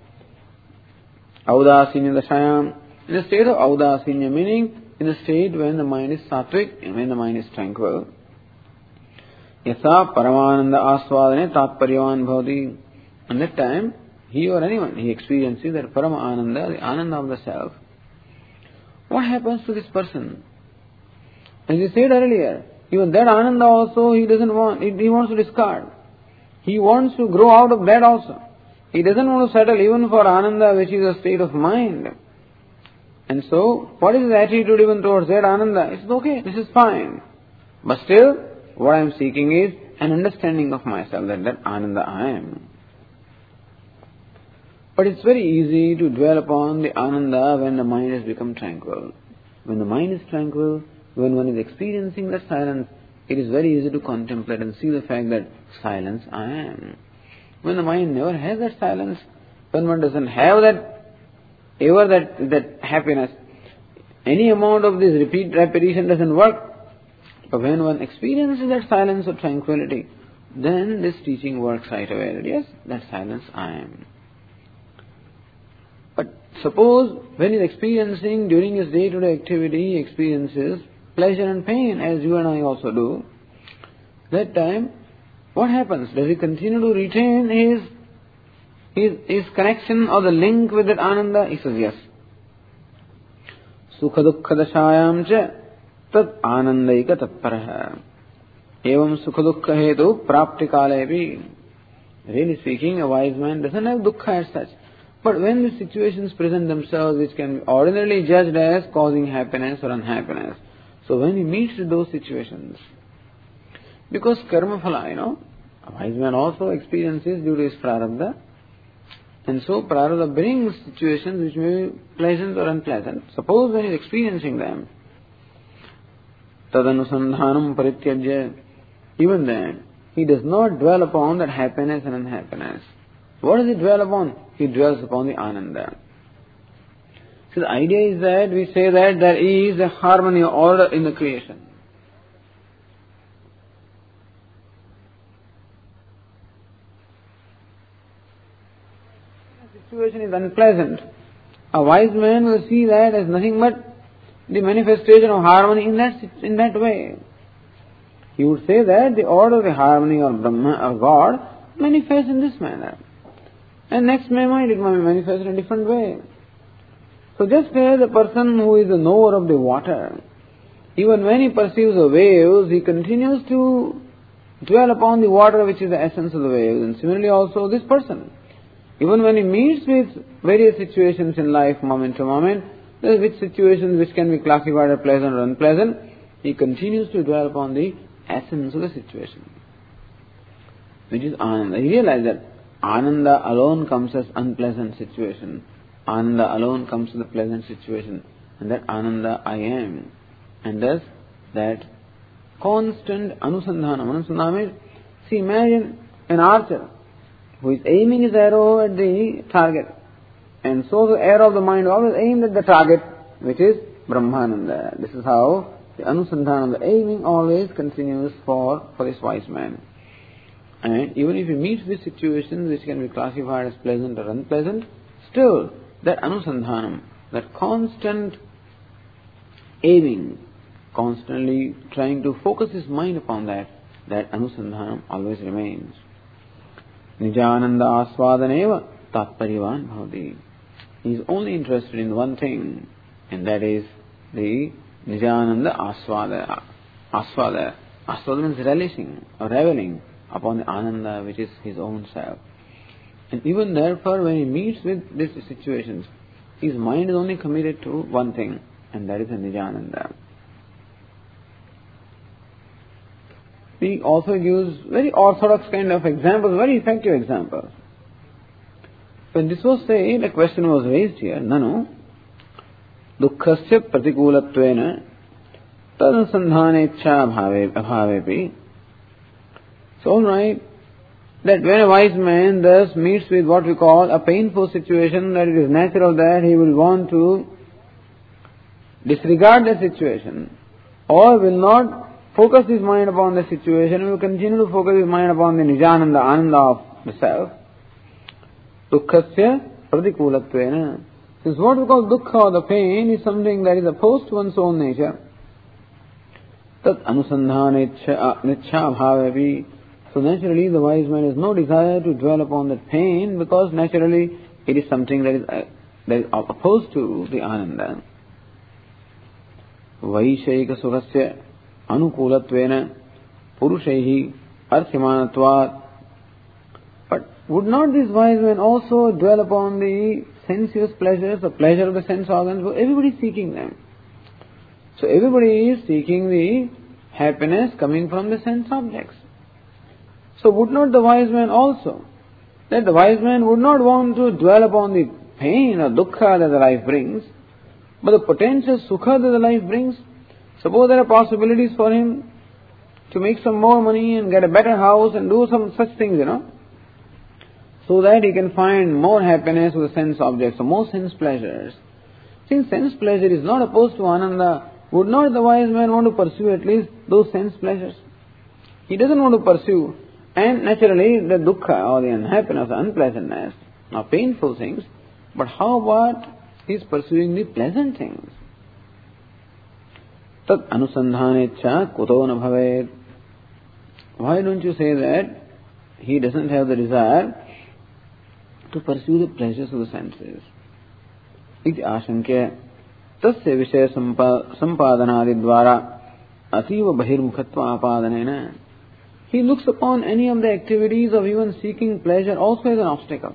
Audasinya dashayam. In the state of Audasinya, meaning in the state when the mind is sattvic and when the mind is tranquil. Yasa Paramananda Aswadane Tatparyavan Bhavati. And that time, he or anyone, he experiences that Parama Ananda, the Ananda of the self. What happens to this person? As we said earlier, even that Ananda also he doesn't want, he wants to discard. He wants to grow out of that also. He doesn't want to settle even for Ananda, which is a state of mind. And so, what is his attitude even towards that Ananda? It's okay, this is fine. But still, what I am seeking is an understanding of myself, that that Ananda I am. But it's very easy to dwell upon the Ananda when the mind has become tranquil. When the mind is tranquil, when one is experiencing that silence, it is very easy to contemplate and see the fact that silence I am. When the mind never has that silence, when one doesn't have that, ever that, that happiness, any amount of this repeat repetition doesn't work. But when one experiences that silence or tranquility, then this teaching works right away. That yes, that silence I am. But suppose when he is experiencing during his day-to-day activity, he experiences pleasure and pain, as you and I also do. That time, what happens? Does he continue to retain his his, his connection or the link with that Ananda? He says yes. Sukha dukkha dashayam cha tad anandaika tatparaha. Evam sukha dukkha hetu prapti kalepi. Really speaking, a wise man doesn't have dukkha as such. But when the situations present themselves which can be ordinarily judged as causing happiness or unhappiness, so when he meets with those situations, because karma phala, you know, a wise man also experiences due to his prarabdha, and so prarabdha brings situations which may be pleasant or unpleasant. Suppose when he is experiencing them, tadanusandhanam parityajya, even then, he does not dwell upon that happiness and unhappiness. What does he dwell upon? He dwells upon the Ananda. So the idea is that we say that there is a harmony or order in the creation. The situation is unpleasant. A wise man will see that as nothing but the manifestation of harmony in that in that way. He would say that the order of the harmony or Brahma or God manifests in this manner. And next moment it might manifest in a different way. So just as a person who is a knower of the water, even when he perceives the waves, he continues to dwell upon the water which is the essence of the waves. And similarly also this person, even when he meets with various situations in life, moment to moment, which situations which can be classified as pleasant or unpleasant, he continues to dwell upon the essence of the situation, which is Ananda. He realizes that Ananda alone comes as unpleasant situation. Ananda alone comes to the pleasant situation. And that Ananda I am. And thus, that constant anusandhanam. Anusandhanam is, see, imagine an archer who is aiming his arrow at the target. And so the arrow of the mind always aimed at the target, which is Brahmananda. This is how the anusandhanam, the aiming always continues for, for this wise man. And even if he meets with situations which can be classified as pleasant or unpleasant, still that anusandhanam, that constant aiming, constantly trying to focus his mind upon that, that anusandhanam always remains. Nijananda aswadaneva tatparivan bhavati. He is only interested in one thing, and that is the Nijananda aswada. Aswada. Aswada means relishing or reveling upon the ananda which is his own self. And even therefore, when he meets with these situations, his mind is only committed to one thing, and that is the Nijananda. He also gives very orthodox kind of examples, very effective examples. When this was said, a question was raised here, Nanu, dukkhasya pratikulatvena tadasandhanecha abhavepi. So, alright, that when a wise man thus meets with what we call a painful situation, that it is natural that he will want to disregard the situation, or will not focus his mind upon the situation, he will continue to focus his mind upon the Nijananda, Ananda of the self. Dukkhasya pratikulatvena. Since what we call dukkha or the pain is something that is opposed to one's own nature, tat anusandhanecha bhavepi. So naturally the wise man has no desire to dwell upon that pain, because naturally it is something that is, uh, that is opposed to the Ananda. Vaishayika sukhasya anukulattvena purushaihi arthimanatvat. But would not this wise man also dwell upon the sensuous pleasures, the pleasure of the sense organs? Well, everybody is seeking them. So everybody is seeking the happiness coming from the sense objects. So would not the wise man also, that the wise man would not want to dwell upon the pain or dukkha that the life brings, but the potential sukha that the life brings? Suppose there are possibilities for him to make some more money and get a better house and do some such things, you know, so that he can find more happiness with the sense objects, or more sense pleasures. Since sense pleasure is not opposed to ananda, would not the wise man want to pursue at least those sense pleasures? He doesn't want to pursue, and naturally the dukkha or the unhappiness, the unpleasantness, or painful things, but how about he is pursuing the pleasant things? Tat anusandhanecha kuto na bhavet. Why don't you say that he doesn't have the desire to pursue the pleasures of the senses? Iti ashankya tasya vishaya sampadhanadi dvara ativa bahirmukhatva apadanena. He looks upon any of the activities of even seeking pleasure also as an obstacle.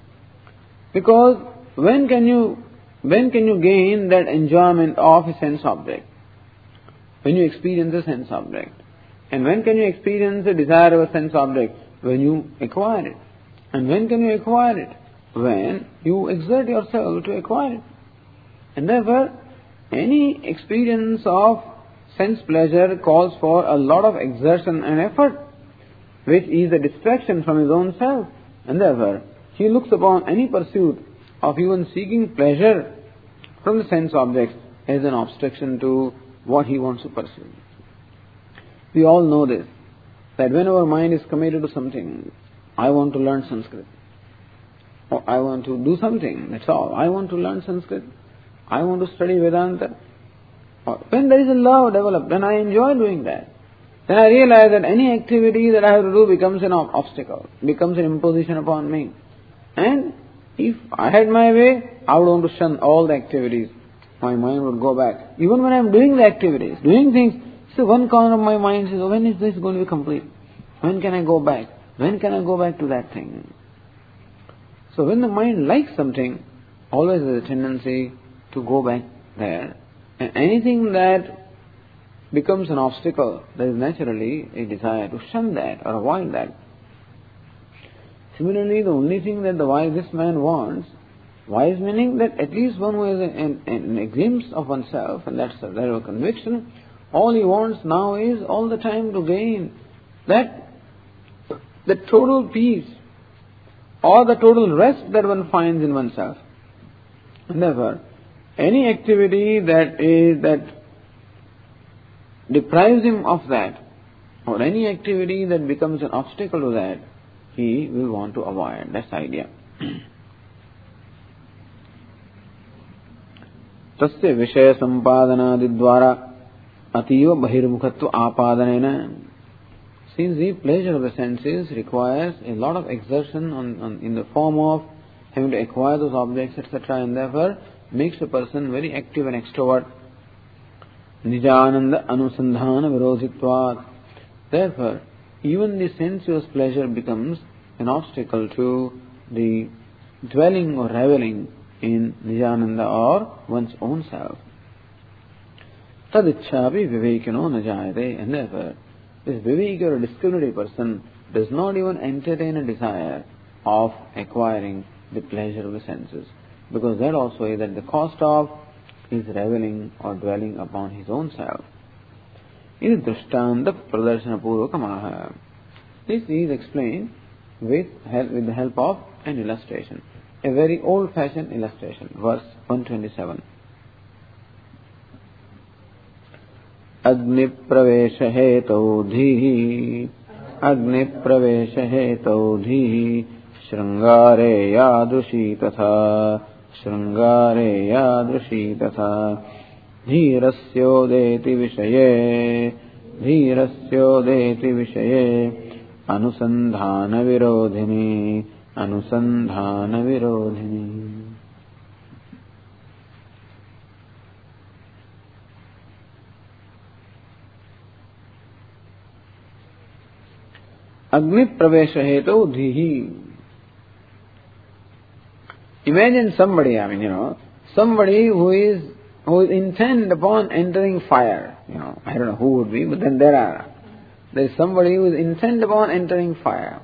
Because when can you when can you gain that enjoyment of a sense object? When you experience a sense object. And when can you experience the desire of a sense object? When you acquire it. And when can you acquire it? When you exert yourself to acquire it. And therefore, any experience of sense pleasure calls for a lot of exertion and effort, which is a distraction from his own self. And therefore, he looks upon any pursuit of even seeking pleasure from the sense objects as an obstruction to what he wants to pursue. We all know this, that when our mind is committed to something, I want to learn Sanskrit, or I want to do something, that's all. I want to learn Sanskrit, I want to study Vedanta. Or when there is a love developed, then I enjoy doing that. Then I realize that any activity that I have to do becomes an obstacle, becomes an imposition upon me. And if I had my way, I would want to shun all the activities. My mind would go back. Even when I am doing the activities, doing things, so one corner of my mind says, oh, when is this going to be complete? When can I go back? When can I go back to that thing? So when the mind likes something, always there is a tendency to go back there. And anything that becomes an obstacle, there is naturally a desire to shun that or avoid that. Similarly, the only thing that the wise this man wants, wise meaning that at least one who has an, an, an glimpse of oneself, and that's a level of conviction, all he wants now is all the time to gain that the total peace or the total rest that one finds in oneself. And therefore, any activity that is that deprives him of that, or any activity that becomes an obstacle to that, he will want to avoid. That's the idea. Tasya vishaya sampadanaadidvara ativa bahirmukhatva apadanena. Since the pleasure of the senses requires a lot of exertion on, on, in the form of having to acquire those objects, et cetera, and therefore makes a person very active and extrovert. Nijananda anusandhana virodhitvat. Therefore, even the sensuous pleasure becomes an obstacle to the dwelling or reveling in Nijananda or one's own self. Tadichhapi vivekino najayate. And therefore, this viveki or discriminative person does not even entertain a desire of acquiring the pleasure of the senses, because that also is at the cost of his reveling or dwelling upon his own self. It is drishtanta pradarshana purvakamaha. This is explained with help, with the help of an illustration, a very old-fashioned illustration. Verse one twenty-seven. Agni pravesha hetau dhihi, Agni pravesha hetau dhihi, Shrangare yadrushi tatha, Shrangare yadrushi tatha, Dhirasyodeti vishaye, Dhirasyodeti vishaye, Anusandhana virodhini, Anusandhana virodhini. Agni pravesha hetau dhihi. Imagine somebody, I mean, you know, somebody who is who is intent upon entering fire. You know, I don't know who would be, but then there are. There is somebody who is intent upon entering fire.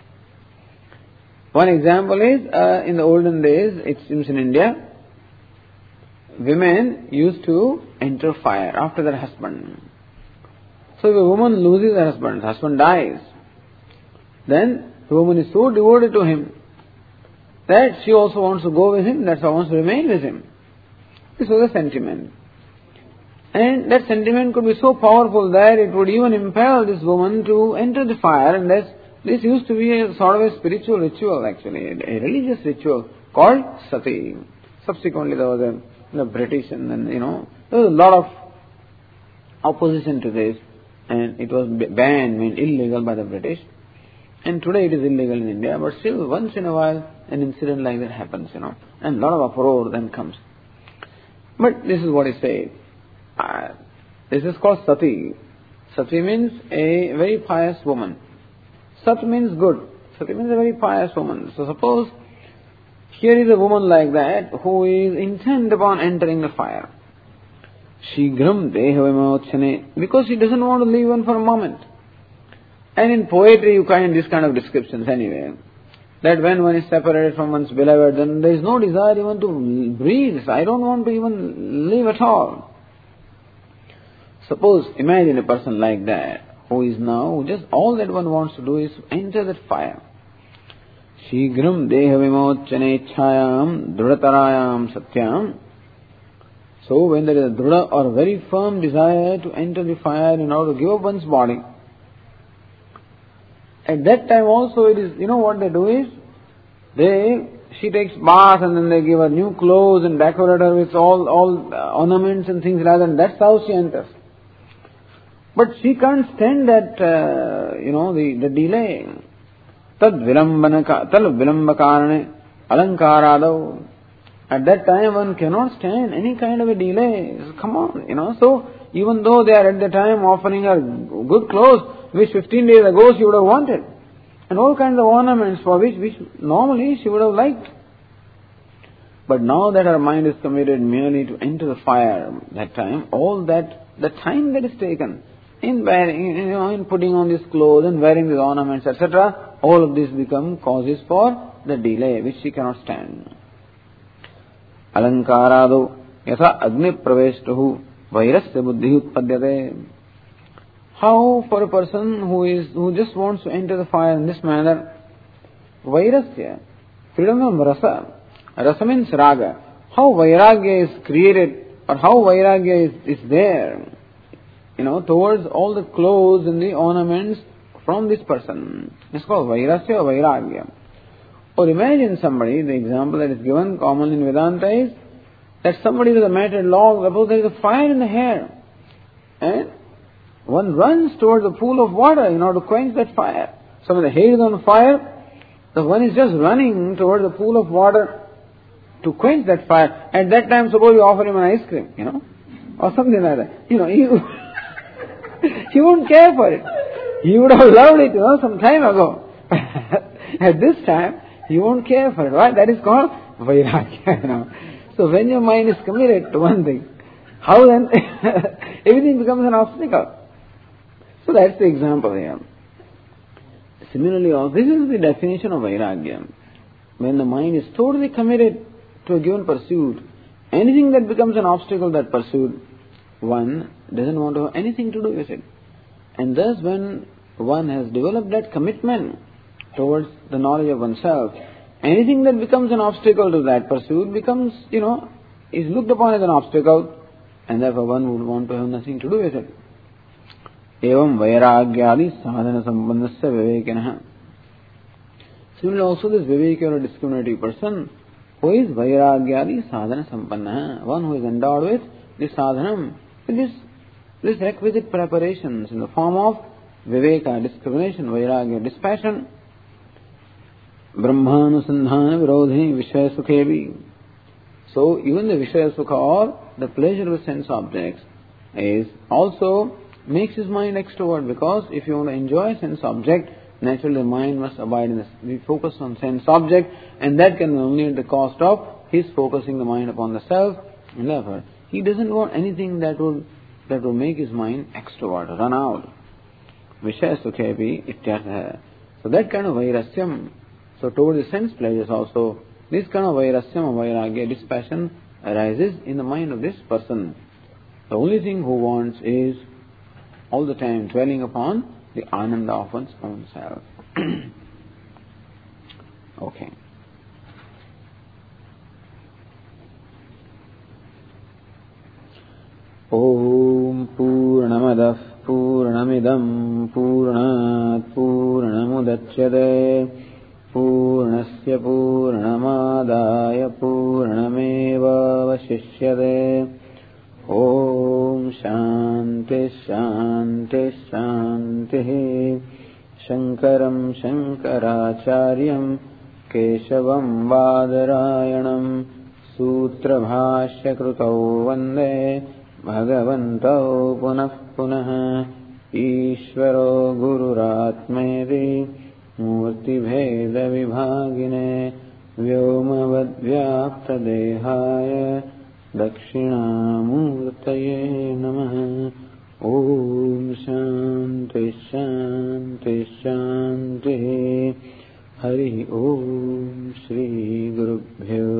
One example is, uh, in the olden days, it seems in India, women used to enter fire after their husband. So if a woman loses her husband, her husband dies, then the woman is so devoted to him that she also wants to go with him, that's why she wants to remain with him. This was a sentiment. And that sentiment could be so powerful that it would even impel this woman to enter the fire, and this, this used to be a sort of a spiritual ritual actually, a religious ritual called sati. Subsequently there was a you know, British and then, you know, there was a lot of opposition to this, and it was banned, meant illegal by the British. And today it is illegal in India, but still once in a while an incident like that happens, you know, and a lot of uproar then comes. But this is what is said. Uh, this is called sati. Sati means a very pious woman. Sat means good. Sati means a very pious woman. So suppose here is a woman like that who is intent upon entering the fire. Shigram deha vimocchane, because she doesn't want to leave one for a moment. And in poetry you find this kind of descriptions anyway. That when one is separated from one's beloved, then there is no desire even to breathe. I don't want to even live at all. Suppose, imagine a person like that, who is now, just all that one wants to do is enter that fire. Shigram deha vimocchane chayam drudatarayam satyam. So when there is a druda or very firm desire to enter the fire in order to give up one's body, at that time also it is, you know what they do is, they, she takes bath and then they give her new clothes and decorate her with all, all ornaments and things like that, and that's how she enters. But she can't stand that, uh, you know, the, the delay. Tad vilambana, tal vilambakarane, alankaradav. At that time one cannot stand any kind of a delay. Come on, you know, so even though they are at the time offering her good clothes, which fifteen days ago she would have wanted, and all kinds of ornaments for which, which normally she would have liked. But now that her mind is committed merely to enter the fire, that time, all that, the time that is taken in wearing, you know, in putting on these clothes and wearing these ornaments, et cetera, all of this become causes for the delay which she cannot stand. Alankarado yatha agni praveshtuhu vairasya buddhi utpadyate. How for a person who is who just wants to enter the fire in this manner, vairasya, freedom of rasa, rasa means raga. How vairagya is created, or how vairagya is, is there, you know, towards all the clothes and the ornaments from this person. It's called Vairasya or Vairagya. Or imagine somebody, the example that is given common in Vedanta is that somebody with a matted log, suppose there is a fire in the hair, and one runs towards the pool of water in order to quench that fire. So when the hair is on fire, the one is just running towards the pool of water to quench that fire. At that time, suppose you offer him an ice cream, you know, or something like that. You know, he, he wouldn't care for it. He would have loved it, you know, some time ago. At this time, he won't care for it. Why? That is called Vairagya, you know. So when your mind is committed to one thing, how then everything becomes an obstacle. So that's the example here. Similarly, also, this is the definition of Vairagya. When the mind is totally committed to a given pursuit, anything that becomes an obstacle to that pursuit, one doesn't want to have anything to do with it. And thus when one has developed that commitment towards the knowledge of oneself, anything that becomes an obstacle to that pursuit becomes, you know, is looked upon as an obstacle, and therefore one would want to have nothing to do with it. Evam vairagyadi sadhana sambandhasya vivekinaha. Similarly also this viveki or discriminative person who is vairagyadi sadhana sampanna, one who is endowed with this sadhanam, with this, this requisite preparations in the form of viveka, discrimination, vairagya, dispassion, brahmanusandhana virodhi vishaya sukhevi. So even the vishaya sukha or the pleasure of sense objects is also makes his mind extrovert, because if you want to enjoy sense object, naturally the mind must abide in this, be focused on sense object, and that can only at the cost of his focusing the mind upon the self, and therefore he doesn't want anything that would that will make his mind extrovert, run out. Vishaya sukhevi ityartha. So that kind of vairasyam, so towards the sense pleasures also, this kind of vairasyam or vairagya, dispassion, arises in the mind of this person. The only thing who wants is all the time dwelling upon the ananda of one's own self. Okay. Om Purnamadah Purnamidam Purnat Purnamudachyate Purnasya Purnamadaya Purnameva Vashishyate. Om Shanti Shanti Shanti. Shankaram Shankaracharyam Keshavam Badarayanam Sutra Bhashya Krutau Vande Bhagavantau Punah Punah. Ishvaro Gururatmeri Murti Bheda Vibhagine Vyoma Vadvyapta Dehaya Dakshinamurtaye Namaha. Om Shanti Shanti Shanti. Hari Om Shri Gurubhyo